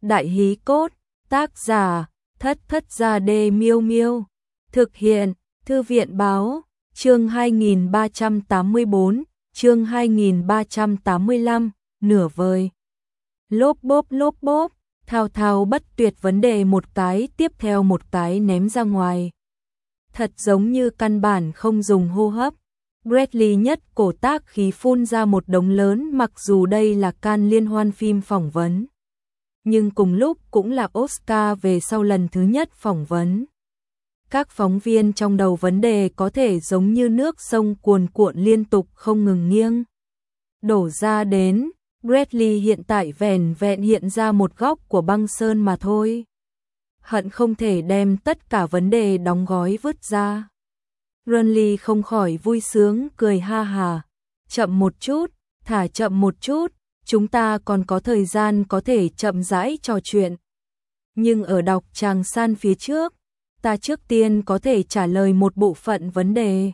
Đại hí cốt, tác giả, Thất Thất Gia Đê Miêu Miêu. Thực hiện, Thư viện Báo, chương 2384, chương 2385, nửa vời. Lốp bốp, thao thao bất tuyệt, vấn đề một cái tiếp theo một cái ném ra ngoài. Thật giống như căn bản không dùng hô hấp. Bradley nhất cổ tác khí phun ra một đống lớn, mặc dù đây là Cannes liên hoan phim phỏng vấn. Nhưng cùng lúc cũng là Oscar về sau lần thứ nhất phỏng vấn. Các phóng viên trong đầu vấn đề có thể giống như nước sông cuồn cuộn liên tục không ngừng nghiêng đổ ra đến. Bradley hiện tại vẻn vẹn hiện ra một góc của băng sơn mà thôi. Hận không thể đem tất cả vấn đề đóng gói vứt ra. Bradley không khỏi vui sướng cười ha hà. Chậm một chút, thả chậm một chút, chúng ta còn có thời gian có thể chậm rãi trò chuyện. Nhưng ở đọc tràng san phía trước, ta trước tiên có thể trả lời một bộ phận vấn đề.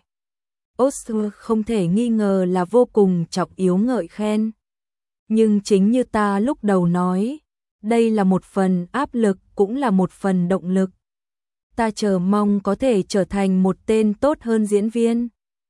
Oscar không thể nghi ngờ là vô cùng trọng yếu ngợi khen. Nhưng chính như ta lúc đầu nói, đây là một phần áp lực cũng là một phần động lực. Ta chờ mong có thể trở thành một tên tốt hơn diễn viên.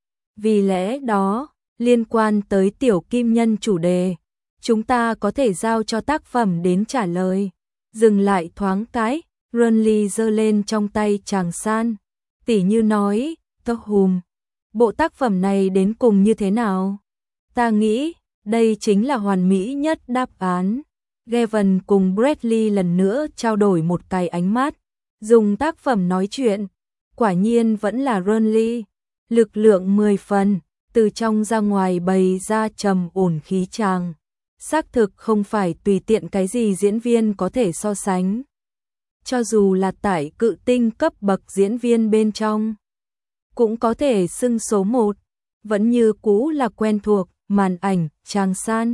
Vì lẽ đó, liên quan tới Tiểu Kim Nhân chủ đề, chúng ta có thể giao cho tác phẩm đến trả lời. Dừng lại thoáng cái, Bradley giơ lên trong tay tràng san. Tỉ như nói, Hùm, bộ tác phẩm này đến cùng như thế nào? Ta nghĩ, đây chính là hoàn mỹ nhất đáp án. Gavin cùng Bradley lần nữa trao đổi một cái ánh mắt, dùng tác phẩm nói chuyện. Quả nhiên vẫn là Bradley, lực lượng 10 phần, từ trong ra ngoài bày ra trầm ổn khí tràng. Xác thực không phải tùy tiện cái gì diễn viên có thể so sánh. Cho dù là tại cự tinh cấp bậc diễn viên bên trong, cũng có thể xưng số 1, vẫn như cũ là quen thuộc, màn ảnh, tràng san.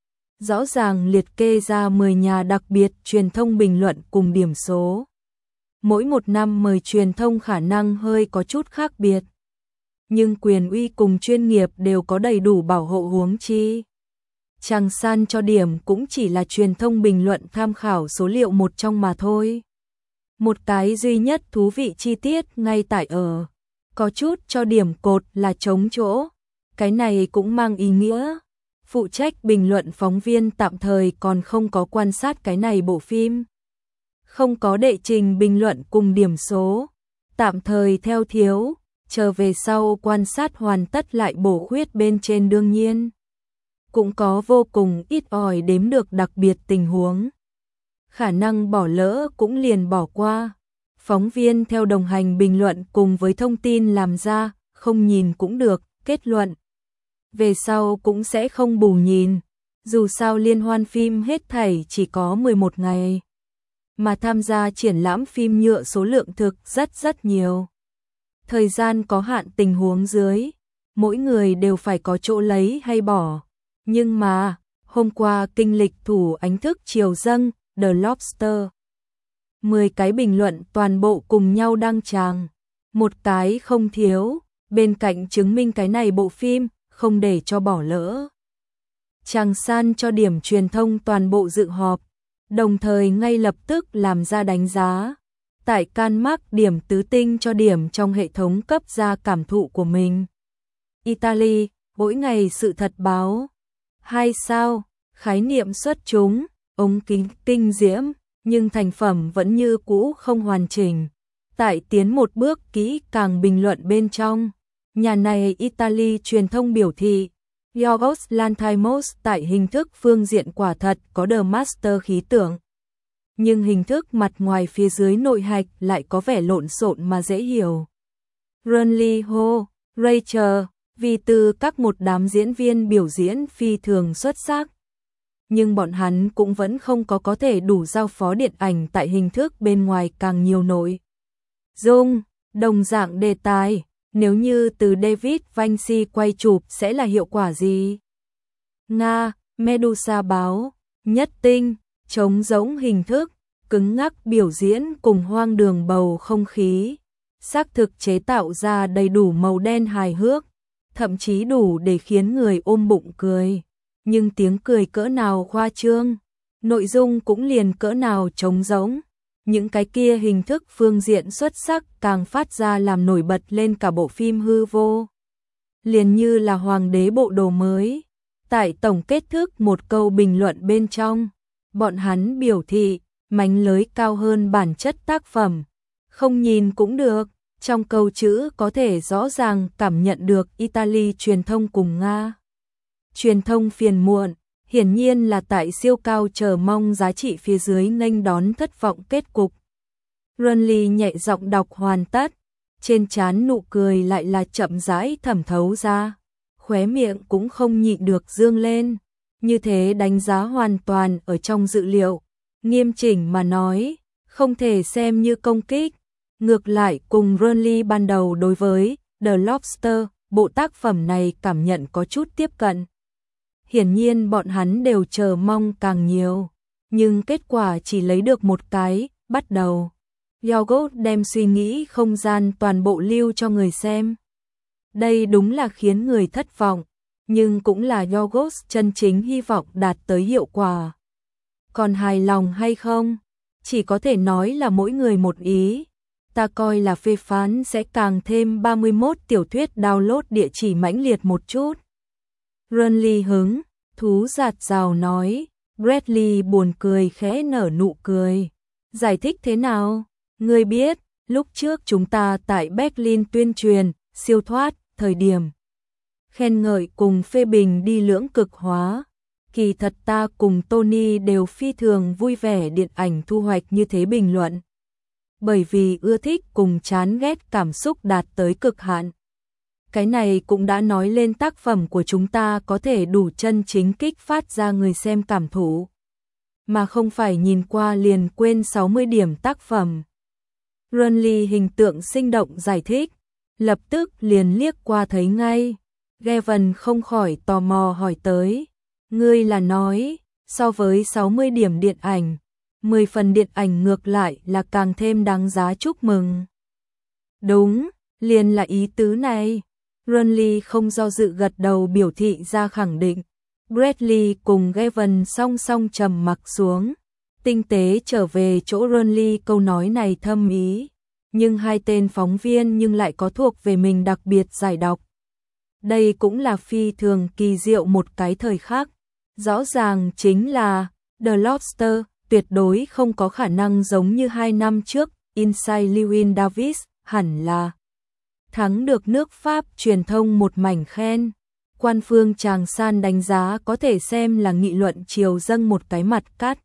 Rõ ràng liệt kê ra 10 nhà đặc biệt truyền thông bình luận cùng điểm số. Mỗi một năm mời truyền thông khả năng hơi có chút khác biệt. Nhưng quyền uy cùng chuyên nghiệp đều có đầy đủ bảo hộ, huống chi. Tràng san cho điểm cũng chỉ là truyền thông bình luận tham khảo số liệu một trong mà thôi. Một cái duy nhất thú vị chi tiết ngay tại ở, có chút cho điểm cột là trống chỗ. Cái này cũng mang ý nghĩa, phụ trách bình luận phóng viên tạm thời còn không có quan sát cái này bộ phim. Không có đệ trình bình luận cùng điểm số, tạm thời theo thiếu, chờ về sau quan sát hoàn tất lại bổ khuyết bên trên. Đương nhiên, cũng có vô cùng ít ỏi đếm được đặc biệt tình huống. Khả năng bỏ lỡ cũng liền bỏ qua. Phóng viên theo đồng hành bình luận cùng với thông tin làm ra, không nhìn cũng được, kết luận. Về sau cũng sẽ không bù nhìn. Dù sao liên hoan phim hết thảy chỉ có 11 ngày. Mà tham gia triển lãm phim nhựa số lượng thực rất nhiều. Thời gian có hạn tình huống dưới, mỗi người đều phải có chỗ lấy hay bỏ. Nhưng mà, hôm qua kinh lịch thủ ánh thức chiều dâng, The Lobster. 10 cái bình luận toàn bộ cùng nhau đăng tràng. Một cái không thiếu, bên cạnh chứng minh cái này bộ phim, không để cho bỏ lỡ. Tràng san cho điểm truyền thông toàn bộ dự họp, đồng thời ngay lập tức làm ra đánh giá. Tại Cannes mark điểm tứ tinh cho điểm trong hệ thống cấp ra cảm thụ của mình. Italy, mỗi ngày sự thật báo. 2 sao, khái niệm xuất chúng, ống kính kinh diễm, nhưng thành phẩm vẫn như cũ không hoàn chỉnh. Tại tiến một bước kỹ càng bình luận bên trong, nhà này Italy truyền thông biểu thị, Yorgos Lanthimos tại hình thức phương diện quả thật có The Master khí tượng. Nhưng hình thức mặt ngoài phía dưới nội hạch lại có vẻ lộn xộn mà dễ hiểu. Bradley Ho, Rachel, vì từ các một đám diễn viên biểu diễn phi thường xuất sắc. Nhưng bọn hắn cũng vẫn không có thể đủ giao phó điện ảnh tại hình thức bên ngoài càng nhiều nội dung, đồng dạng đề tài. Nếu như từ David Vinci quay chụp sẽ là hiệu quả gì? Nga, Medusa báo, nhất tinh, trống rỗng hình thức, cứng ngắc biểu diễn cùng hoang đường bầu không khí. Xác thực chế tạo ra đầy đủ màu đen hài hước, thậm chí đủ để khiến người ôm bụng cười. Nhưng tiếng cười cỡ nào khoa trương, nội dung cũng liền cỡ nào trống rỗng. Những cái kia hình thức phương diện xuất sắc càng phát ra làm nổi bật lên cả bộ phim hư vô. Liền như là hoàng đế bộ đồ mới. Tại tổng kết thức một câu bình luận bên trong, bọn hắn biểu thị, mánh lới cao hơn bản chất tác phẩm. Không nhìn cũng được, trong câu chữ có thể rõ ràng cảm nhận được Italy truyền thông cùng Nga. Truyền thông phiền muộn, hiển nhiên là tại siêu cao chờ mong giá trị phía dưới nghênh đón thất vọng kết cục. Runley nhẹ giọng đọc hoàn tất, trên trán nụ cười lại là chậm rãi thẩm thấu ra, khóe miệng cũng không nhịn được dương lên, như thế đánh giá hoàn toàn ở trong dự liệu, nghiêm chỉnh mà nói, không thể xem như công kích, ngược lại cùng Runley ban đầu đối với The Lobster, bộ tác phẩm này cảm nhận có chút tiếp cận. Hiển nhiên bọn hắn đều chờ mong càng nhiều, nhưng kết quả chỉ lấy được một cái, bắt đầu. Yorgos đem suy nghĩ không gian toàn bộ lưu cho người xem. Đây đúng là khiến người thất vọng, nhưng cũng là Yorgos chân chính hy vọng đạt tới hiệu quả. Còn hài lòng hay không? Chỉ có thể nói là mỗi người một ý. Ta coi là phê phán sẽ càng thêm 31 tiểu thuyết download địa chỉ mãnh liệt một chút. Runley hứng, thú giạt rào nói, Bradley buồn cười khẽ nở nụ cười. Giải thích thế nào? Ngươi biết, lúc trước chúng ta tại Berlin tuyên truyền, siêu thoát, thời điểm. Khen ngợi cùng phê bình đi lưỡng cực hóa. Kỳ thật ta cùng Tony đều phi thường vui vẻ điện ảnh thu hoạch như thế bình luận. Bởi vì ưa thích cùng chán ghét cảm xúc đạt tới cực hạn. Cái này cũng đã nói lên tác phẩm của chúng ta có thể đủ chân chính kích phát ra người xem cảm thụ. Mà không phải nhìn qua liền quên 60 điểm tác phẩm. Runley hình tượng sinh động giải thích, lập tức liền liếc qua thấy ngay. Gavin không khỏi tò mò hỏi tới, ngươi là nói, so với 60 điểm điện ảnh, 10 phần điện ảnh ngược lại là càng thêm đáng giá chúc mừng. Đúng, liền là ý tứ này. Runley không do dự gật đầu biểu thị ra khẳng định. Bradley cùng Gavin song song trầm mặc xuống, tinh tế trở về chỗ Runley câu nói này thâm ý, nhưng hai tên phóng viên nhưng lại có thuộc về mình đặc biệt giải đọc. Đây cũng là phi thường kỳ diệu một cái thời khắc, rõ ràng chính là The Lobster tuyệt đối không có khả năng giống như 2 năm trước, Inside Llewyn Davis hẳn là thắng được nước Pháp truyền thông một mảnh khen. Quan phương Tràng San đánh giá có thể xem là nghị luận chiều dâng một cái mặt cắt.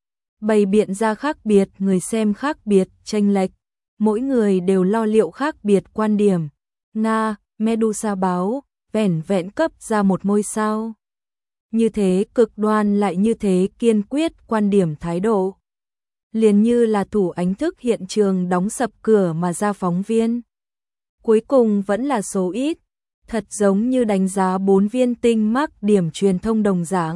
Bày biện ra khác biệt, người xem khác biệt, chênh lệch. Mỗi người đều lo liệu khác biệt quan điểm. Nga, Medusa báo, vẻn vẹn cấp ra một ngôi sao. Như thế cực đoan lại như thế kiên quyết quan điểm thái độ. Liền như là thủ ánh thức hiện trường đóng sập cửa mà ra phóng viên. Cuối cùng vẫn là số ít. Thật giống như đánh giá 4 viên tinh mắc điểm truyền thông đồng dạng.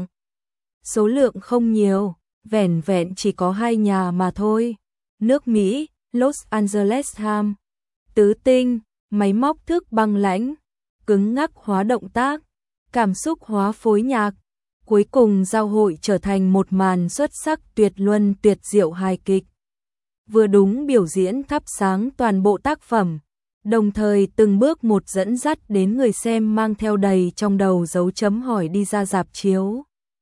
Số lượng không nhiều, vẻn vẹn chỉ có 2 nhà mà thôi. Nước Mỹ, Los Angeles Times. Tứ tinh, máy móc thức băng lãnh, cứng ngắc hóa động tác, cảm xúc hóa phối nhạc. Cuối cùng giao hội trở thành một màn xuất sắc tuyệt luân tuyệt diệu hài kịch. Vừa đúng biểu diễn thắp sáng toàn bộ tác phẩm. Đồng thời từng bước một dẫn dắt đến người xem mang theo đầy trong đầu dấu chấm hỏi đi ra rạp chiếu.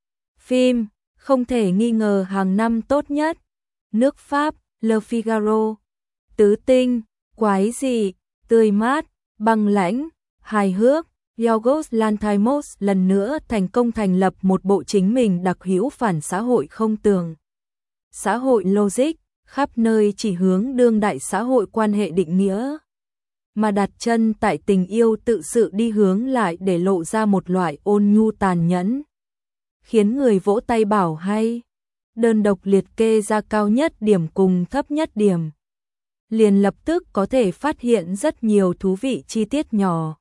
Phim, không thể nghi ngờ hàng năm tốt nhất. Nước Pháp, Le Figaro. Tứ tinh, quái dị, tươi mát, băng lãnh, hài hước. Yorgos Lanthimos lần nữa thành công thành lập một bộ chính mình đặc hữu phản xã hội không tường. Xã hội logic, khắp nơi chỉ hướng đương đại xã hội quan hệ định nghĩa. Mà đặt chân tại tình yêu tự sự đi hướng lại để lộ ra một loại ôn nhu tàn nhẫn. Khiến người vỗ tay bảo hay, đơn độc liệt kê ra cao nhất điểm cùng thấp nhất điểm. Liền lập tức có thể phát hiện rất nhiều thú vị chi tiết nhỏ.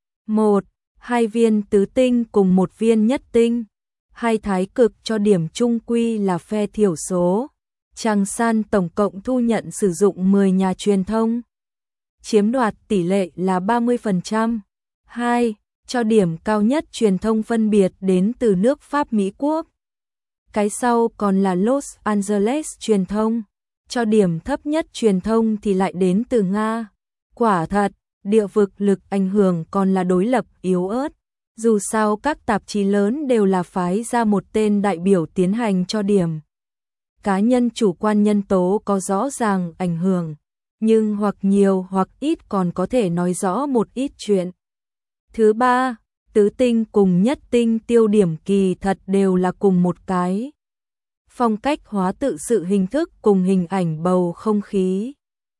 1. 2 viên tứ tinh cùng 1 viên nhất tinh. 2 thái cực cho điểm chung quy là phe thiểu số. Tràng San tổng cộng thu nhận sử dụng 10 nhà truyền thông. Chiếm đoạt tỷ lệ là 30%. 2. Cho điểm cao nhất truyền thông phân biệt đến từ nước Pháp Mỹ Quốc. Cái sau còn là Los Angeles truyền thông. Cho điểm thấp nhất truyền thông thì lại đến từ Nga. Quả thật, địa vực lực ảnh hưởng còn là đối lập yếu ớt. Dù sao các tạp chí lớn đều là phái ra một tên đại biểu tiến hành cho điểm. Cá nhân chủ quan nhân tố có rõ ràng ảnh hưởng, nhưng hoặc nhiều hoặc ít còn có thể nói rõ một ít chuyện. Thứ ba, tứ tinh cùng nhất tinh tiêu điểm kỳ thật đều là cùng một cái. Phong cách hóa tự sự hình thức cùng hình ảnh bầu không khí.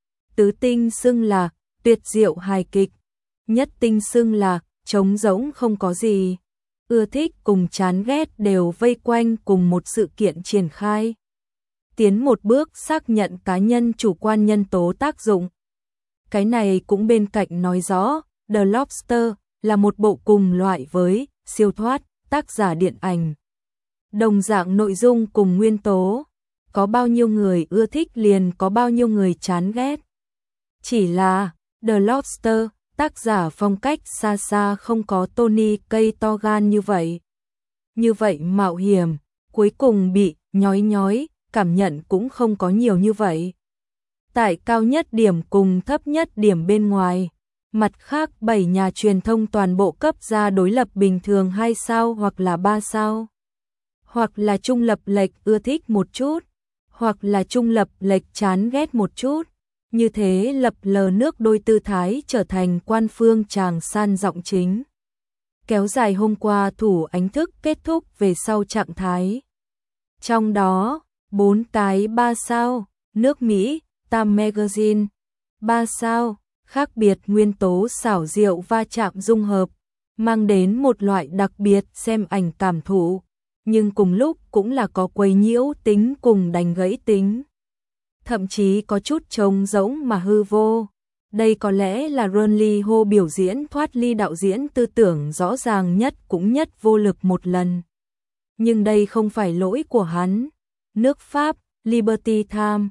Tứ tinh xưng là tuyệt diệu hài kịch, nhất tinh xưng là trống rỗng không có gì. Ưa thích cùng chán ghét đều vây quanh cùng một sự kiện triển khai. Tiến một bước xác nhận cá nhân chủ quan nhân tố tác dụng. Cái này cũng bên cạnh nói rõ, The Lobster là một bộ cùng loại với Siêu thoát, tác giả điện ảnh. Đồng dạng nội dung cùng nguyên tố, có bao nhiêu người ưa thích liền có bao nhiêu người chán ghét. Chỉ là The Lobster, tác giả phong cách xa xa không có Tony cây to gan như vậy. Như vậy mạo hiểm, cuối cùng bị nhói, cảm nhận cũng không có nhiều như vậy. Tại cao nhất điểm cùng thấp nhất điểm bên ngoài, mặt khác 7 nhà truyền thông toàn bộ cấp ra đối lập bình thường 2 sao hoặc là 3 sao. Hoặc là trung lập lệch ưa thích một chút, hoặc là trung lập lệch chán ghét một chút. Như thế lập lờ nước đôi tư thái trở thành quan phương tràng san giọng chính. Kéo dài hôm qua thủ ánh thức kết thúc về sau trạng thái. Trong đó, 4 cái 3 sao, nước Mỹ, Time Magazine, 3 sao, khác biệt nguyên tố xảo diệu va chạm dung hợp, mang đến một loại đặc biệt xem ảnh cảm thụ, nhưng cùng lúc cũng là có quấy nhiễu tính cùng đánh gãy tính. Thậm chí có chút trống rỗng mà hư vô. Đây có lẽ là Ron Lee Ho biểu diễn thoát ly đạo diễn tư tưởng rõ ràng nhất cũng nhất vô lực một lần. Nhưng đây không phải lỗi của hắn. Nước Pháp, Liberty Time,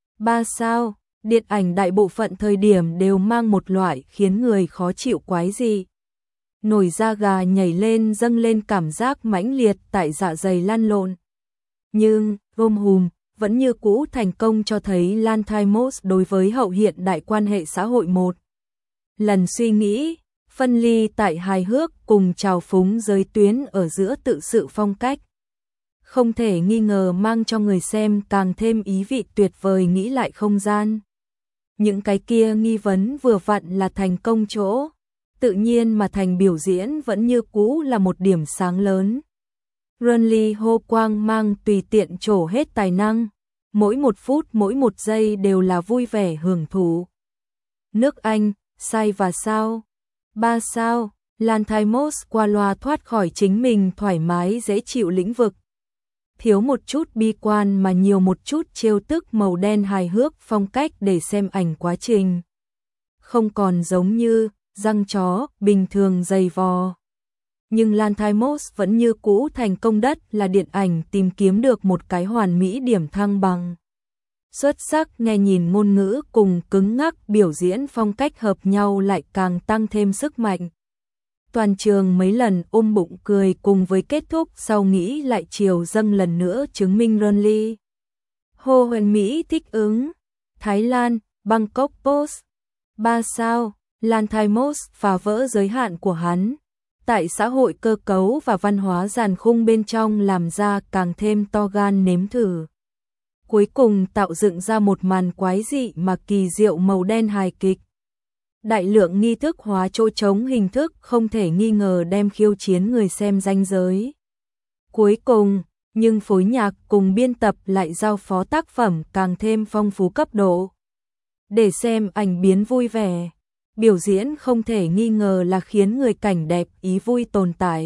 3 sao, điện ảnh đại bộ phận thời điểm đều mang một loại khiến người khó chịu quái dị. Nổi da gà nhảy lên dâng lên cảm giác mãnh liệt tại dạ dày lăn lộn. Nhưng, Gom Hùm vẫn như cũ thành công cho thấy Lanthimos đối với hậu hiện đại quan hệ xã hội một lần suy nghĩ, phân ly tại hài hước cùng trào phúng giới tuyến ở giữa tự sự phong cách. Không thể nghi ngờ mang cho người xem càng thêm ý vị tuyệt vời nghĩ lại không gian. Những cái kia nghi vấn vừa vặn là thành công chỗ, tự nhiên mà thành biểu diễn vẫn như cũ là một điểm sáng lớn. Ron Lee Ho quang mang tùy tiện trổ hết tài năng, mỗi một phút mỗi một giây đều là vui vẻ hưởng thụ. Nước Anh, sai và sao? 3 sao, Lanthimos qua loa thoát khỏi chính mình thoải mái dễ chịu lĩnh vực. Thiếu một chút bi quan mà nhiều một chút trêu tức màu đen hài hước phong cách để xem ảnh quá trình. Không còn giống như răng chó bình thường dày vò. Nhưng Lanthimos vẫn như cũ thành công đất là điện ảnh tìm kiếm được một cái hoàn mỹ điểm thăng bằng. Xuất sắc nghe nhìn ngôn ngữ cùng cứng ngắc biểu diễn phong cách hợp nhau lại càng tăng thêm sức mạnh. Toàn trường mấy lần ôm bụng cười cùng với kết thúc sau nghĩ lại chiều dâng lần nữa chứng minh Ron Lee Ho hoàn Mỹ thích ứng. Thái Lan, Bangkok Post, 3 sao, Lanthimos phá vỡ giới hạn của hắn. Tại xã hội cơ cấu và văn hóa giàn khung bên trong làm ra càng thêm to gan nếm thử. Cuối cùng tạo dựng ra một màn quái dị mà kỳ diệu màu đen hài kịch. Đại lượng nghi thức hóa chỗ trống hình thức không thể nghi ngờ đem khiêu chiến người xem ranh giới. Cuối cùng, nhưng phối nhạc cùng biên tập lại giao phó tác phẩm càng thêm phong phú cấp độ. Để xem ảnh biến vui vẻ, biểu diễn không thể nghi ngờ là khiến người cảnh đẹp ý vui tồn tại.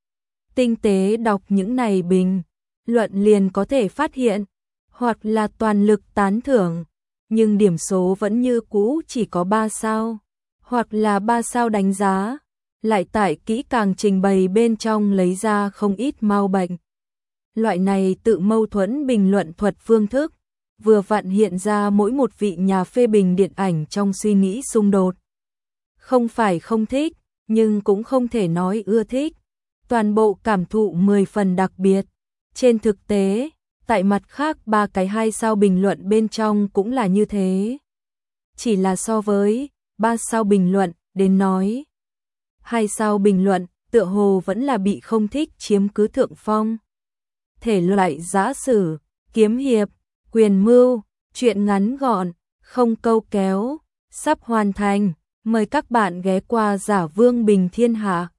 Tinh tế đọc những này bình luận liền có thể phát hiện, hoặc là toàn lực tán thưởng, nhưng điểm số vẫn như cũ chỉ có 3 sao, hoặc là 3 sao đánh giá, lại tại kỹ càng trình bày bên trong lấy ra không ít mau bệnh. Loại này tự mâu thuẫn bình luận thuật phương thức, vừa vặn hiện ra mỗi một vị nhà phê bình điện ảnh trong suy nghĩ xung đột. Không phải không thích, nhưng cũng không thể nói ưa thích. Toàn bộ cảm thụ 10 phần đặc biệt. Trên thực tế, tại mặt khác 3 cái 2 sao bình luận bên trong cũng là như thế. Chỉ là so với 3 sao bình luận đến nói, 2 sao bình luận tựa hồ vẫn là bị không thích chiếm cứ thượng phong. Thể loại giã sử, kiếm hiệp, quyền mưu, truyện ngắn gọn, không câu kéo, sắp hoàn thành. Mời các bạn ghé qua Giả Vương Bình Thiên Hạ.